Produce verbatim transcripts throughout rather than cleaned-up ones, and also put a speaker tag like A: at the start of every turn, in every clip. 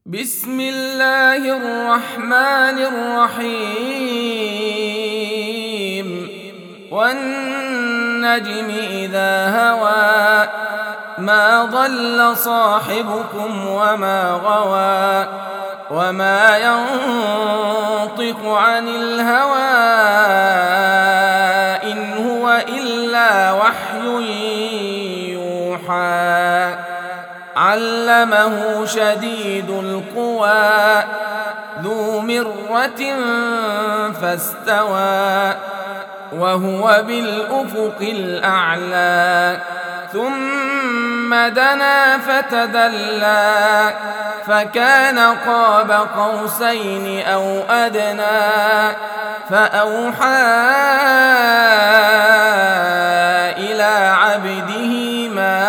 A: بسم الله الرحمن الرحيم والنجم إذا هوى ما ضل صاحبكم وما غوى وما ينطق عن الهوى إن هو إلا وحي يوحى علمه شديد القوى ذو مرة فاستوى وهو بالأفق الأعلى ثم دنا فتدلى فكان قاب قوسين أو أدنى فأوحى إلى عبده ما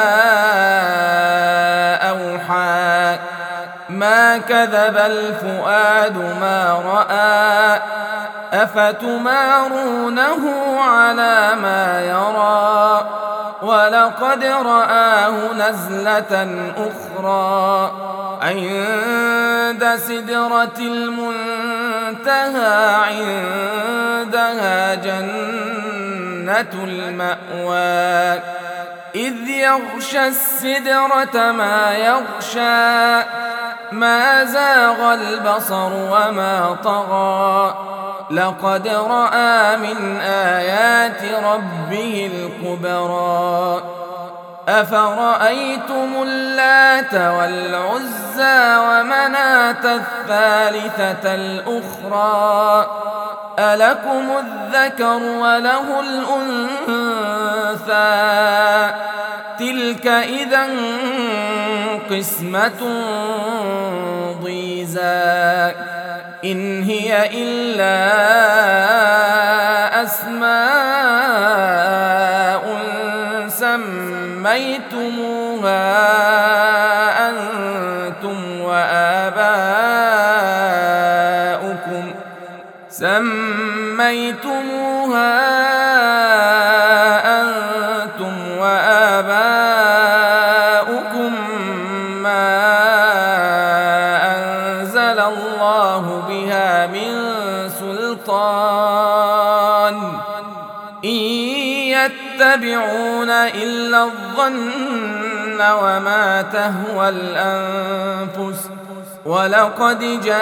A: أوحى ما كذب الفؤاد ما رأى أفتمارونه على ما يرى ولقد رآه نزلة أخرى عند سدرة المنتهى عندها جنة المأوى إذ يغشى السدرة ما يغشى ما زاغ البصر وما طغى لقد رأى من آيات ربه الكبرى أفرأيتم اللات والعزى ومناة الثالثة الأخرى ألكم الذكر وله الأنثى تلك إذا قسمة ضيزى إن هي إلا أسماء سميتموها أنتم وآباؤكم سميتموها أنتم وآباؤكم ما أنزل الله بها من سلطان إن يتبعون إلا الظن وما تهوى الأنفس ولقد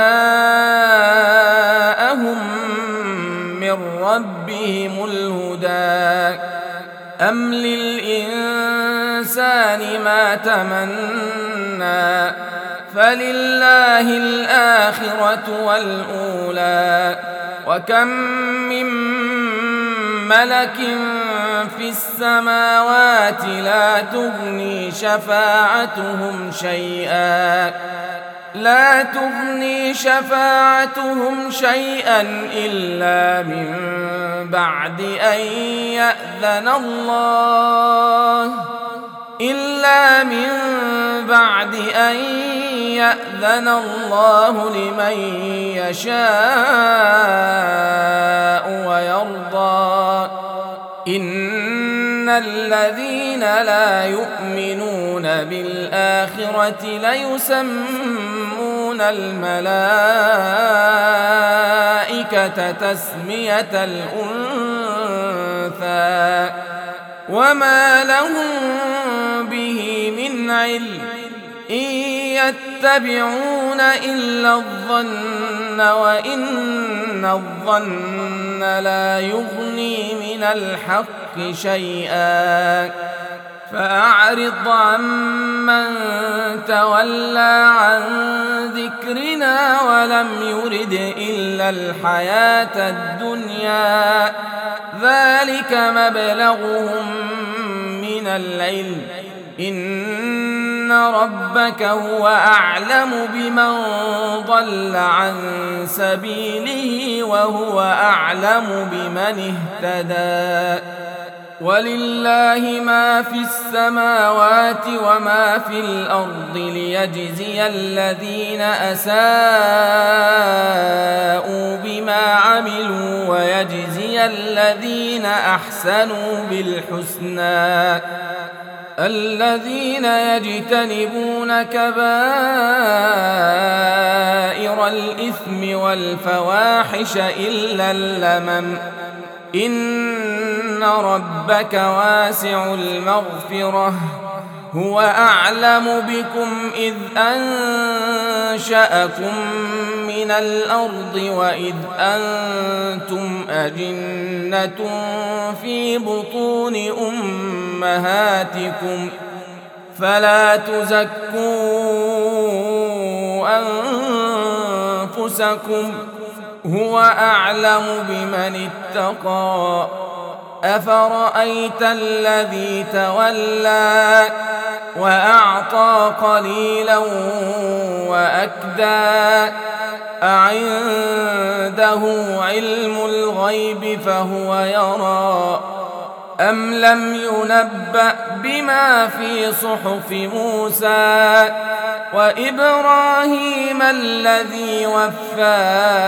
A: جاءهم من ربهم الهدى أم للإنسان ما تمنى فلله الآخرة والأولى وكم من ملك في السماوات لا تغني شفاعتهم شيئا لا تغني شفاعتهم شيئا إلا من بعد أن يأذن الله إلا من بعد أن يأذن الله لمن يشاء ويرضى إن الذين لا يؤمنون بالآخرة ليسمون الملائكة تسمية الأنثى وما لهم به من علم إن يتبعون إلا الظن وإن الظن لا يغني من الحق شيئا فأعرض عمن تولى عن ذكرنا ولم يرد إلا الحياة الدنيا ذلك مبلغهم من العلم إن ربك هو أعلم بمن ضل عن سبيله وهو أعلم بمن اهتدى ولله ما في السماوات وما في الأرض ليجزي الذين أساءوا بما عملوا ويجزي الذين أحسنوا بالحسنى الذين يجتنبون كبائر والفواحش إلا اللمم إن ربك واسع المغفرة هو أعلم بكم إذ أنشأكم من الأرض وإذ أنتم أجنة في بطون أمهاتكم فلا تزكوا أنفسكم هو أعلم بمن اتقى أفرأيت الذي تولى وأعطى قليلا وأكدى أعنده علم الغيب فهو يرى أم لم ينبأ بما في صحف موسى وإبراهيم الذي وفى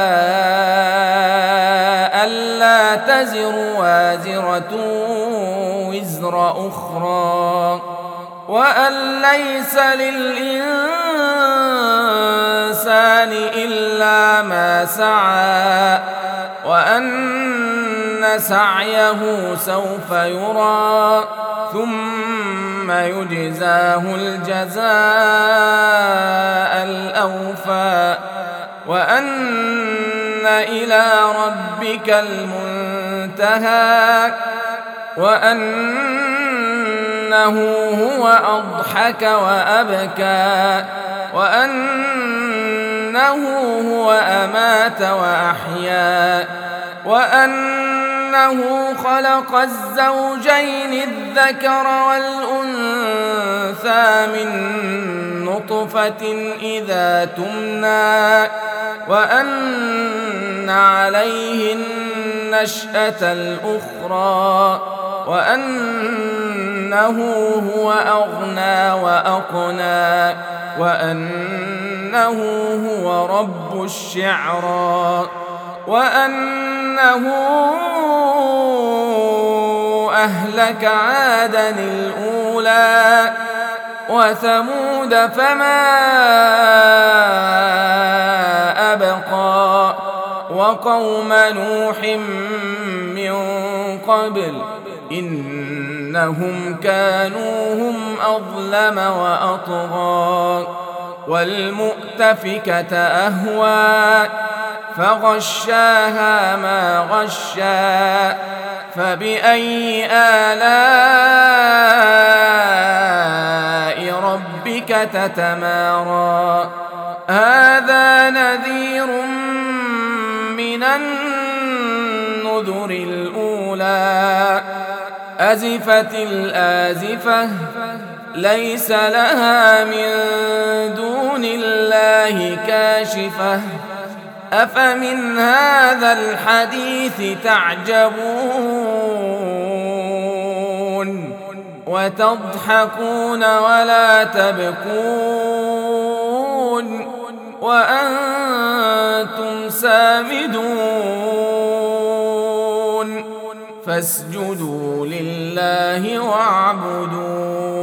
A: ألا تزر وازرة وزر أخرى وأن ليس للإنسان إلا ما سعى وأن سعيه سوف يرى ثم يجزاه الجزاء الأوفى وأن إلى ربك المنتهى وأنه هو أضحك وأبكى وأنه هو أمات وأحيا وأنه خلق الزوجين الذكر والأنثى من نطفة إذا تمنى وأن عليه النشأة الأخرى وأنه هو أغنى وأقنى وأنه هو رب الشعرى وأنه أهلك عادا الأولى وثمود فما أبقى وقوم نوح من قبل إنهم كانوا هم أظلم وأطغى والمؤتفكة أهوى فغشاها ما غشا فبأي آلاء ربك تتمارى هذا نذير من النذر الأولى أزفت الآزفة ليس لها من دون الله كاشفة أفمن هذا الحديث تعجبون وتضحكون ولا تبكون وأنتم سامدون فاسجدوا لله واعبدوا